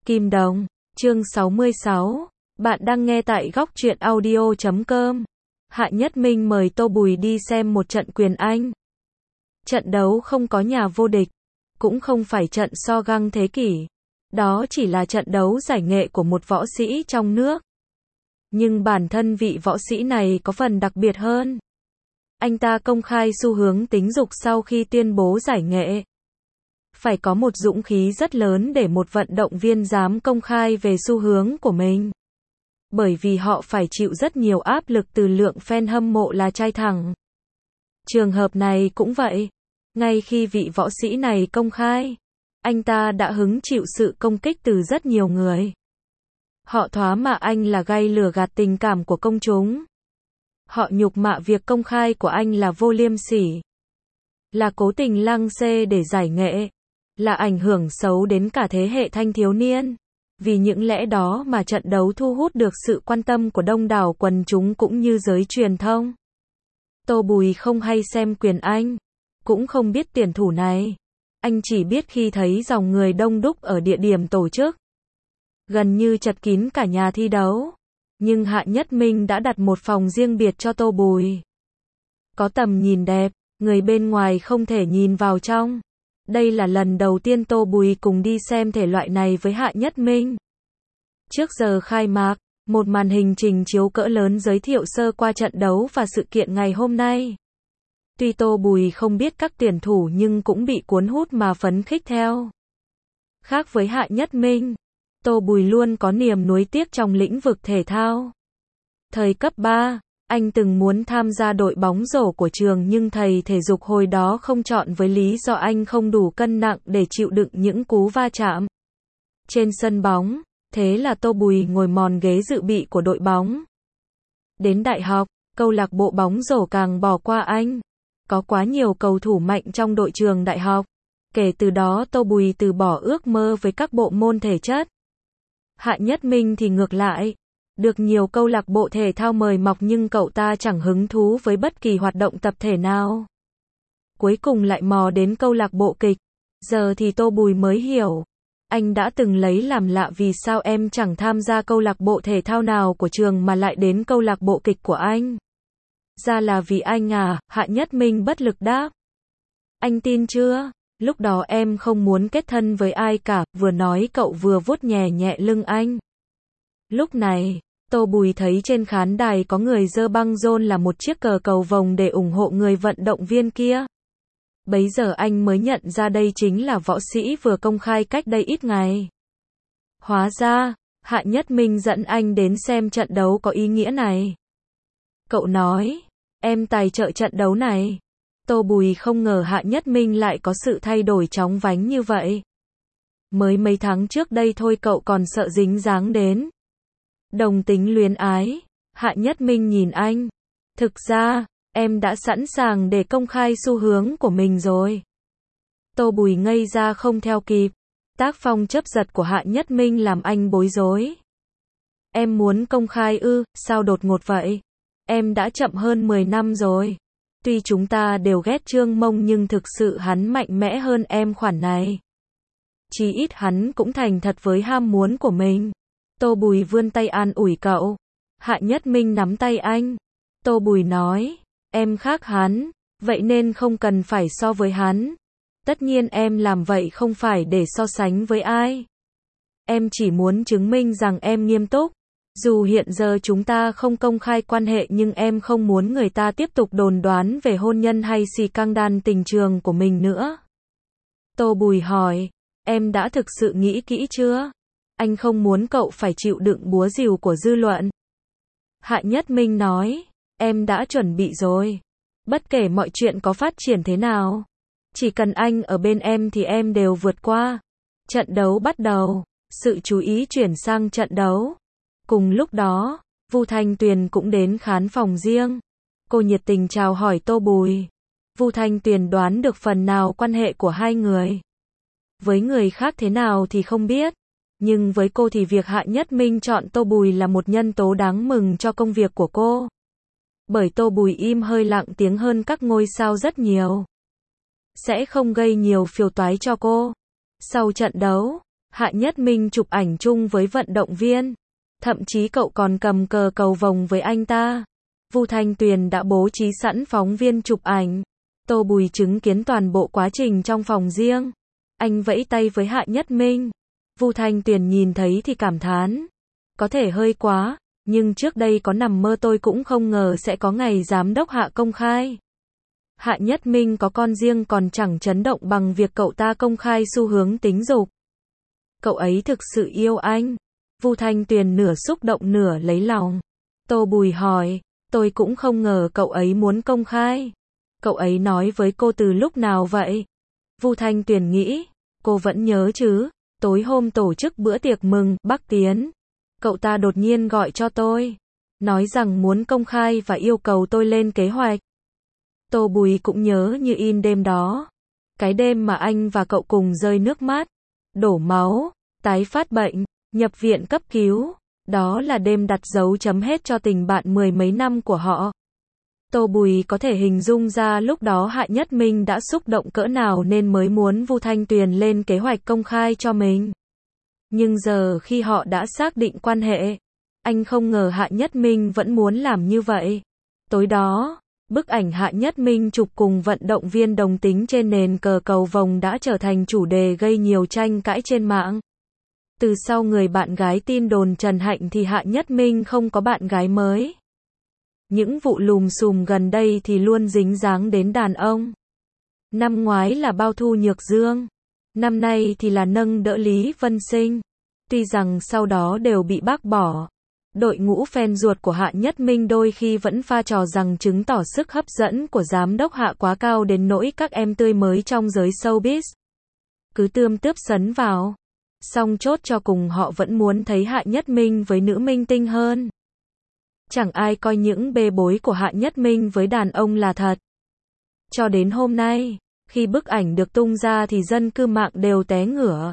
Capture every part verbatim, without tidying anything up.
Kim Đồng, chương sáu mươi sáu. Bạn đang nghe tại góc truyện audio chấm com. Hạ Nhất Minh mời Tô Bùi đi xem một trận quyền Anh. Trận đấu không có nhà vô địch, cũng không phải trận so găng thế kỷ. Đó chỉ là trận đấu giải nghệ của một võ sĩ trong nước. Nhưng bản thân vị võ sĩ này có phần đặc biệt hơn. Anh ta công khai xu hướng tính dục sau khi tuyên bố giải nghệ. Phải có một dũng khí rất lớn để một vận động viên dám công khai về xu hướng của mình. Bởi vì họ phải chịu rất nhiều áp lực từ lượng fan hâm mộ là trai thẳng. Trường hợp này cũng vậy. Ngay khi vị võ sĩ này công khai, anh ta đã hứng chịu sự công kích từ rất nhiều người. Họ thoá mạ anh là gây lừa gạt tình cảm của công chúng. Họ nhục mạ việc công khai của anh là vô liêm sỉ, là cố tình lăng xê để giải nghệ, là ảnh hưởng xấu đến cả thế hệ thanh thiếu niên. Vì những lẽ đó mà trận đấu thu hút được sự quan tâm của đông đảo quần chúng cũng như giới truyền thông. Tô Bùi không hay xem quyền Anh, cũng không biết tuyển thủ này. Anh chỉ biết khi thấy dòng người đông đúc ở địa điểm tổ chức, gần như chật kín cả nhà thi đấu. Nhưng Hạ Nhất Minh đã đặt một phòng riêng biệt cho Tô Bùi. Có tầm nhìn đẹp, người bên ngoài không thể nhìn vào trong. Đây là lần đầu tiên Tô Bùi cùng đi xem thể loại này với Hạ Nhất Minh. Trước giờ khai mạc, một màn hình trình chiếu cỡ lớn giới thiệu sơ qua trận đấu và sự kiện ngày hôm nay. Tuy Tô Bùi không biết các tuyển thủ nhưng cũng bị cuốn hút mà phấn khích theo. Khác với Hạ Nhất Minh, Tô Bùi luôn có niềm nuối tiếc trong lĩnh vực thể thao. Thời cấp ba, anh từng muốn tham gia đội bóng rổ của trường nhưng thầy thể dục hồi đó không chọn với lý do anh không đủ cân nặng để chịu đựng những cú va chạm trên sân bóng. Thế là Tô Bùi ngồi mòn ghế dự bị của đội bóng. Đến đại học, câu lạc bộ bóng rổ càng bỏ qua anh. Có quá nhiều cầu thủ mạnh trong đội trường đại học. Kể từ đó Tô Bùi từ bỏ ước mơ với các bộ môn thể chất. Hạ Nhất Minh thì ngược lại. Được nhiều câu lạc bộ thể thao mời mọc nhưng cậu ta chẳng hứng thú với bất kỳ hoạt động tập thể nào. Cuối cùng lại mò đến câu lạc bộ kịch. Giờ thì Tô Bùi mới hiểu. Anh đã từng lấy làm lạ vì sao em chẳng tham gia câu lạc bộ thể thao nào của trường mà lại đến câu lạc bộ kịch của anh. Ra là vì anh à, Hạ Nhất Minh bất lực đáp. Anh tin chưa? Lúc đó em không muốn kết thân với ai cả, vừa nói cậu vừa vuốt nhẹ nhẹ lưng anh. Lúc này, Tô Bùi thấy trên khán đài có người giơ băng rôn là một chiếc cờ cầu vồng để ủng hộ người vận động viên kia. Bấy giờ anh mới nhận ra đây chính là võ sĩ vừa công khai cách đây ít ngày. Hóa ra, Hạ Nhất Minh dẫn anh đến xem trận đấu có ý nghĩa này. Cậu nói, em tài trợ trận đấu này. Tô Bùi không ngờ Hạ Nhất Minh lại có sự thay đổi chóng vánh như vậy. Mới mấy tháng trước đây thôi cậu còn sợ dính dáng đến đồng tính luyến ái. Hạ Nhất Minh nhìn anh. Thực ra, em đã sẵn sàng để công khai xu hướng của mình rồi. Tô Bùi ngây ra không theo kịp. Tác phong chớp giật của Hạ Nhất Minh làm anh bối rối. Em muốn công khai ư, sao đột ngột vậy? Em đã chậm hơn mười năm rồi. Tuy chúng ta đều ghét Trương Mông nhưng thực sự hắn mạnh mẽ hơn em khoản này. Chí ít hắn cũng thành thật với ham muốn của mình. Tô Bùi vươn tay an ủi cậu. Hạ Nhất Minh nắm tay anh. Tô Bùi nói, em khác hắn, vậy nên không cần phải so với hắn. Tất nhiên em làm vậy không phải để so sánh với ai. Em chỉ muốn chứng minh rằng em nghiêm túc. Dù hiện giờ chúng ta không công khai quan hệ nhưng em không muốn người ta tiếp tục đồn đoán về hôn nhân hay xì căng đan tình trường của mình nữa. Tô Bùi hỏi, em đã thực sự nghĩ kỹ chưa? Anh không muốn cậu phải chịu đựng búa rìu của dư luận. Hạ Nhất Minh nói, em đã chuẩn bị rồi. Bất kể mọi chuyện có phát triển thế nào, chỉ cần anh ở bên em thì em đều vượt qua. Trận đấu bắt đầu, sự chú ý chuyển sang trận đấu. Cùng lúc đó, Vu Thanh Tuyền cũng đến khán phòng riêng. Cô nhiệt tình chào hỏi Tô Bùi. Vu Thanh Tuyền đoán được phần nào quan hệ của hai người. Với người khác thế nào thì không biết. Nhưng với cô thì việc Hạ Nhất Minh chọn Tô Bùi là một nhân tố đáng mừng cho công việc của cô. Bởi Tô Bùi im hơi lặng tiếng hơn các ngôi sao rất nhiều. Sẽ không gây nhiều phiền toái cho cô. Sau trận đấu, Hạ Nhất Minh chụp ảnh chung với vận động viên. Thậm chí cậu còn cầm cờ cầu vồng với anh ta. Vu Thanh Tuyền đã bố trí sẵn phóng viên chụp ảnh. Tô Bùi chứng kiến toàn bộ quá trình trong phòng riêng. Anh vẫy tay với Hạ Nhất Minh. Vu Thanh Tuyền nhìn thấy thì cảm thán. Có thể hơi quá, nhưng trước đây có nằm mơ tôi cũng không ngờ sẽ có ngày giám đốc Hạ công khai. Hạ Nhất Minh có con riêng còn chẳng chấn động bằng việc cậu ta công khai xu hướng tính dục. Cậu ấy thực sự yêu anh. Vu Thanh Tuyền nửa xúc động nửa lấy lòng. Tô Bùi hỏi, tôi cũng không ngờ cậu ấy muốn công khai. Cậu ấy nói với cô từ lúc nào vậy? Vu Thanh Tuyền nghĩ, cô vẫn nhớ chứ, tối hôm tổ chức bữa tiệc mừng Bắc Tiến. Cậu ta đột nhiên gọi cho tôi, nói rằng muốn công khai và yêu cầu tôi lên kế hoạch. Tô Bùi cũng nhớ như in đêm đó. Cái đêm mà anh và cậu cùng rơi nước mắt, đổ máu, tái phát bệnh, nhập viện cấp cứu. Đó là đêm đặt dấu chấm hết cho tình bạn mười mấy năm của họ. Tô Bùi có thể hình dung ra lúc đó Hạ Nhất Minh đã xúc động cỡ nào nên mới muốn Vu Thanh Tuyền lên kế hoạch công khai cho mình. Nhưng giờ khi họ đã xác định quan hệ, anh không ngờ Hạ Nhất Minh vẫn muốn làm như vậy. Tối đó, bức ảnh Hạ Nhất Minh chụp cùng vận động viên đồng tính trên nền cờ cầu vồng đã trở thành chủ đề gây nhiều tranh cãi trên mạng. Từ sau người bạn gái tin đồn Trần Hạnh thì Hạ Nhất Minh không có bạn gái mới. Những vụ lùm xùm gần đây thì luôn dính dáng đến đàn ông. Năm ngoái là bao Thu Nhược Dương. Năm nay thì là nâng đỡ Lý Vân Sinh. Tuy rằng sau đó đều bị bác bỏ. Đội ngũ fan ruột của Hạ Nhất Minh đôi khi vẫn pha trò rằng chứng tỏ sức hấp dẫn của giám đốc Hạ quá cao đến nỗi các em tươi mới trong giới showbiz cứ tươm tướp sấn vào. Song chốt cho cùng họ vẫn muốn thấy Hạ Nhất Minh với nữ minh tinh hơn. Chẳng ai coi những bê bối của Hạ Nhất Minh với đàn ông là thật. Cho đến hôm nay, khi bức ảnh được tung ra thì dân cư mạng đều té ngửa.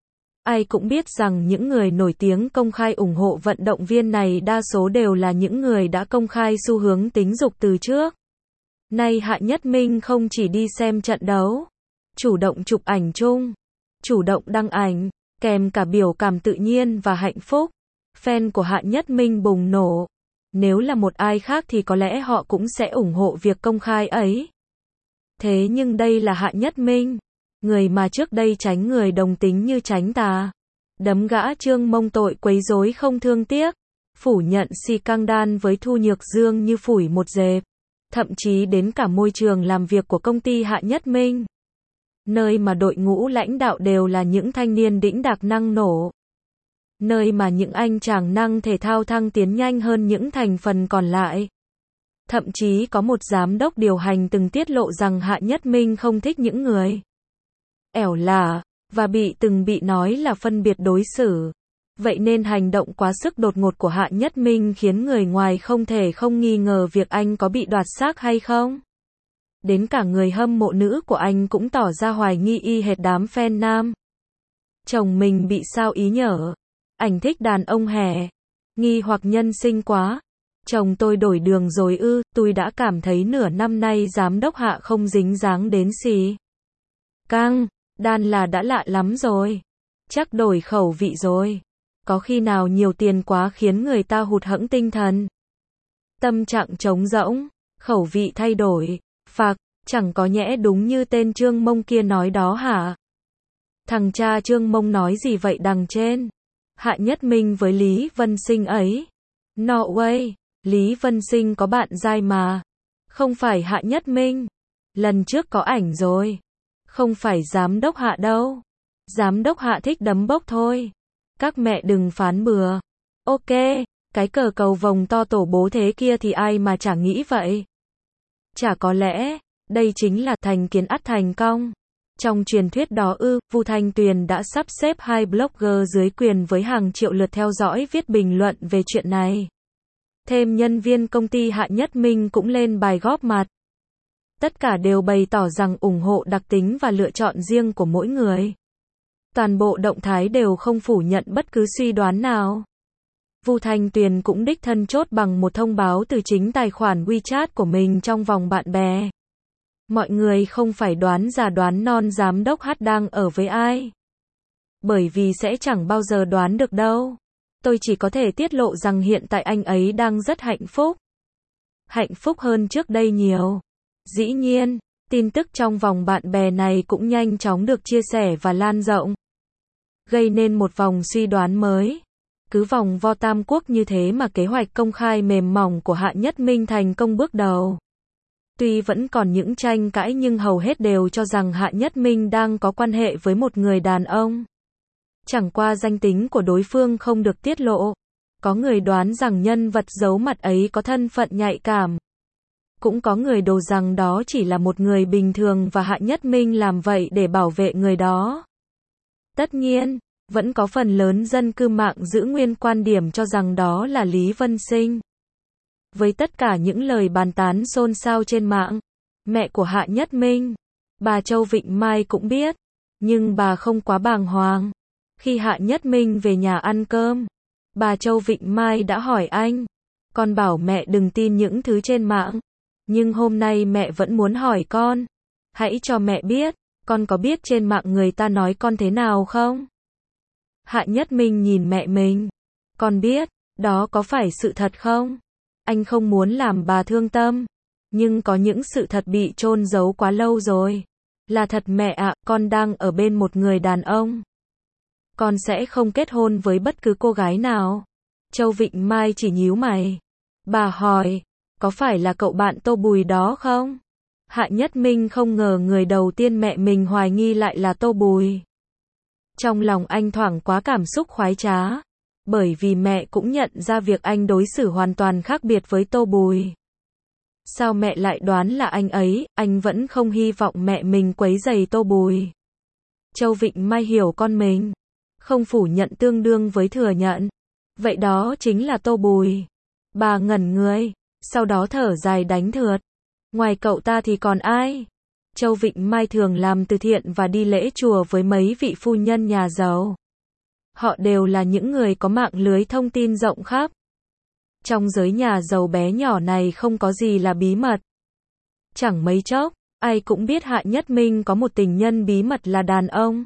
Ai cũng biết rằng những người nổi tiếng công khai ủng hộ vận động viên này đa số đều là những người đã công khai xu hướng tính dục từ trước. Nay Hạ Nhất Minh không chỉ đi xem trận đấu, chủ động chụp ảnh chung, chủ động đăng ảnh, kèm cả biểu cảm tự nhiên và hạnh phúc. Fan của Hạ Nhất Minh bùng nổ. Nếu là một ai khác thì có lẽ họ cũng sẽ ủng hộ việc công khai ấy. Thế nhưng đây là Hạ Nhất Minh, người mà trước đây tránh người đồng tính như tránh tà, đấm gã Trương Mông tội quấy rối không thương tiếc, phủ nhận scandal với Thu Nhược Dương như phủi một dẹp, thậm chí đến cả môi trường làm việc của công ty Hạ Nhất Minh, nơi mà đội ngũ lãnh đạo đều là những thanh niên đĩnh đạc năng nổ, nơi mà những anh chàng năng thể thao thăng tiến nhanh hơn những thành phần còn lại. Thậm chí có một giám đốc điều hành từng tiết lộ rằng Hạ Nhất Minh không thích những người ẻo lả, và bị từng bị nói là phân biệt đối xử. Vậy nên hành động quá sức đột ngột của Hạ Nhất Minh khiến người ngoài không thể không nghi ngờ việc anh có bị đoạt xác hay không. Đến cả người hâm mộ nữ của anh cũng tỏ ra hoài nghi y hệt đám fan nam. Chồng mình bị sao ý nhở? Ảnh thích đàn ông hẻ? Nghi hoặc nhân sinh quá. Chồng tôi đổi đường rồi ư? Tôi đã cảm thấy nửa năm nay giám đốc Hạ không dính dáng đến xì căng đan là đã lạ lắm rồi. Chắc đổi khẩu vị rồi. Có khi nào nhiều tiền quá khiến người ta hụt hẫng tinh thần? Tâm trạng trống rỗng, khẩu vị thay đổi, phạc, chẳng có nhẽ đúng như tên Trương Mông kia nói đó hả? Thằng cha Trương Mông nói gì vậy đằng trên? Hạ Nhất Minh với Lý Vân Sinh ấy. No way, Lý Vân Sinh có bạn giai mà. Không phải Hạ Nhất Minh. Lần trước có ảnh rồi. Không phải giám đốc Hạ đâu. Giám đốc Hạ thích đấm bốc thôi. Các mẹ đừng phán bừa. Ok, cái cờ cầu vồng to tổ bố thế kia thì ai mà chả nghĩ vậy. Chả có lẽ, đây chính là thành kiến ắt thành công. Trong truyền thuyết đó ư, Vu Thanh Tuyền đã sắp xếp hai blogger dưới quyền với hàng triệu lượt theo dõi viết bình luận về chuyện này. Thêm nhân viên công ty Hạ Nhất Minh cũng lên bài góp mặt. Tất cả đều bày tỏ rằng ủng hộ đặc tính và lựa chọn riêng của mỗi người. Toàn bộ động thái đều không phủ nhận bất cứ suy đoán nào. Vu Thanh Tuyền cũng đích thân chốt bằng một thông báo từ chính tài khoản WeChat của mình trong vòng bạn bè. Mọi người không phải đoán già đoán non giám đốc H đang ở với ai. bởi vì sẽ chẳng bao giờ đoán được đâu. Tôi chỉ có thể tiết lộ rằng hiện tại anh ấy đang rất hạnh phúc. Hạnh phúc hơn trước đây nhiều. Dĩ nhiên, tin tức trong vòng bạn bè này cũng nhanh chóng được chia sẻ và lan rộng, gây nên một vòng suy đoán mới. Cứ vòng vo tam quốc như thế mà kế hoạch công khai mềm mỏng của Hạ Nhất Minh thành công bước đầu. Tuy vẫn còn những tranh cãi nhưng hầu hết đều cho rằng Hạ Nhất Minh đang có quan hệ với một người đàn ông. Chẳng qua danh tính của đối phương không được tiết lộ. Có người đoán rằng nhân vật giấu mặt ấy có thân phận nhạy cảm. Cũng có người đồ rằng đó chỉ là một người bình thường và Hạ Nhất Minh làm vậy để bảo vệ người đó. Tất nhiên, vẫn có phần lớn dân cư mạng giữ nguyên quan điểm cho rằng đó là Lý Vân Sinh. Với tất cả những lời bàn tán xôn xao trên mạng, mẹ của Hạ Nhất Minh, bà Châu Vịnh Mai cũng biết, nhưng bà không quá bàng hoàng. Khi Hạ Nhất Minh về nhà ăn cơm, bà Châu Vịnh Mai đã hỏi anh, con bảo mẹ đừng tin những thứ trên mạng, nhưng hôm nay mẹ vẫn muốn hỏi con, hãy cho mẹ biết, con có biết trên mạng người ta nói con thế nào không? Hạ Nhất Minh nhìn mẹ mình, con biết, đó có phải sự thật không? Anh không muốn làm bà thương tâm, nhưng có những sự thật bị chôn giấu quá lâu rồi. Là thật mẹ ạ, con đang ở bên một người đàn ông. Con sẽ không kết hôn với bất cứ cô gái nào. Châu Vịnh Mai chỉ nhíu mày. Bà hỏi, có phải là cậu bạn Tô Bùi đó không? Hạ Nhất Minh không ngờ người đầu tiên mẹ mình hoài nghi lại là Tô Bùi. Trong lòng anh thoảng quá cảm xúc khoái trá, bởi vì mẹ cũng nhận ra việc anh đối xử hoàn toàn khác biệt với Tô Bùi. Sao mẹ lại đoán là anh ấy, anh vẫn không hy vọng mẹ mình quấy rầy Tô Bùi. Châu Vịnh Mai hiểu con mình, không phủ nhận tương đương với thừa nhận. Vậy đó chính là Tô Bùi. Bà ngẩn người, sau đó thở dài đánh thượt. Ngoài cậu ta thì còn ai? Châu Vịnh Mai thường làm từ thiện và đi lễ chùa với mấy vị phu nhân nhà giàu. Họ đều là những người có mạng lưới thông tin rộng khắp. Trong giới nhà giàu bé nhỏ này không có gì là bí mật. Chẳng mấy chốc, ai cũng biết Hạ Nhất Minh có một tình nhân bí mật là đàn ông.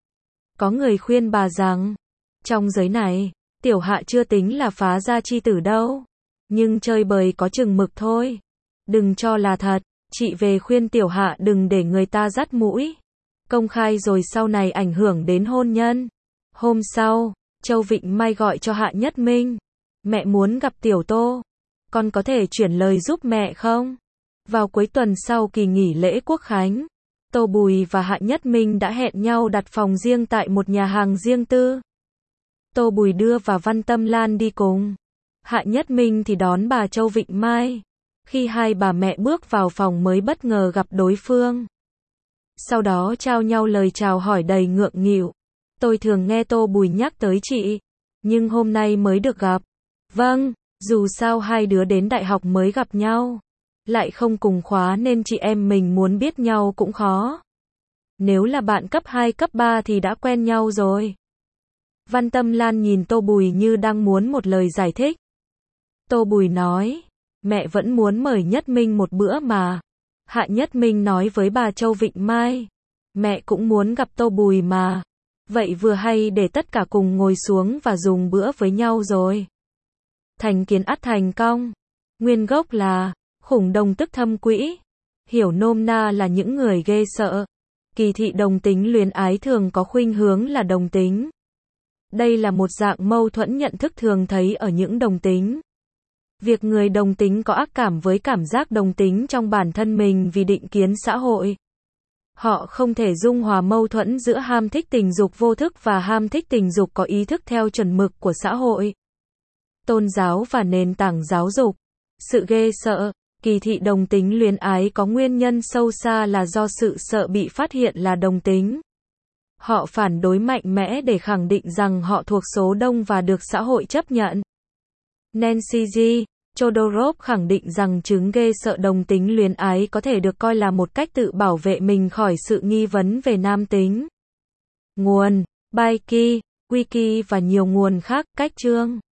Có người khuyên bà rằng, trong giới này, Tiểu Hạ chưa tính là phá gia chi tử đâu. Nhưng chơi bời có chừng mực thôi. Đừng cho là thật, chị về khuyên Tiểu Hạ đừng để người ta dắt mũi. Công khai rồi sau này ảnh hưởng đến hôn nhân. Hôm sau, Châu Vịnh Mai gọi cho Hạ Nhất Minh. Mẹ muốn gặp Tiểu Tô. Con có thể chuyển lời giúp mẹ không? Vào cuối tuần sau kỳ nghỉ lễ Quốc Khánh, Tô Bùi và Hạ Nhất Minh đã hẹn nhau đặt phòng riêng tại một nhà hàng riêng tư. Tô Bùi đưa và Văn Tâm Lan đi cùng. Hạ Nhất Minh thì đón bà Châu Vịnh Mai. Khi hai bà mẹ bước vào phòng mới bất ngờ gặp đối phương. Sau đó trao nhau lời chào hỏi đầy ngượng nghịu. Tôi thường nghe Tô Bùi nhắc tới chị, nhưng hôm nay mới được gặp. Vâng, dù sao hai đứa đến đại học mới gặp nhau, lại không cùng khóa nên chị em mình muốn biết nhau cũng khó. Nếu là bạn cấp hai cấp ba thì đã quen nhau rồi. Văn Tâm Lan nhìn Tô Bùi như đang muốn một lời giải thích. Tô Bùi nói, mẹ vẫn muốn mời Nhất Minh một bữa mà. Hạ Nhất Minh nói với bà Châu Vịnh Mai, mẹ cũng muốn gặp Tô Bùi mà. Vậy vừa hay để tất cả cùng ngồi xuống và dùng bữa với nhau rồi. Thành kiến ắt thành công. Nguyên gốc là, khủng đồng tức thâm quỹ. Hiểu nôm na là những người ghê sợ. Kỳ thị đồng tính luyến ái thường có khuynh hướng là đồng tính. Đây là một dạng mâu thuẫn nhận thức thường thấy ở những đồng tính. Việc người đồng tính có ác cảm với cảm giác đồng tính trong bản thân mình vì định kiến xã hội. Họ không thể dung hòa mâu thuẫn giữa ham thích tình dục vô thức và ham thích tình dục có ý thức theo chuẩn mực của xã hội, tôn giáo và nền tảng giáo dục. Sự ghê sợ, kỳ thị đồng tính luyến ái có nguyên nhân sâu xa là do sự sợ bị phát hiện là đồng tính. Họ phản đối mạnh mẽ để khẳng định rằng họ thuộc số đông và được xã hội chấp nhận. Nancy G. Chodorov khẳng định rằng chứng ghê sợ đồng tính luyến ái có thể được coi là một cách tự bảo vệ mình khỏi sự nghi vấn về nam tính. Nguồn: Baiki, Wiki và nhiều nguồn khác. Cách chương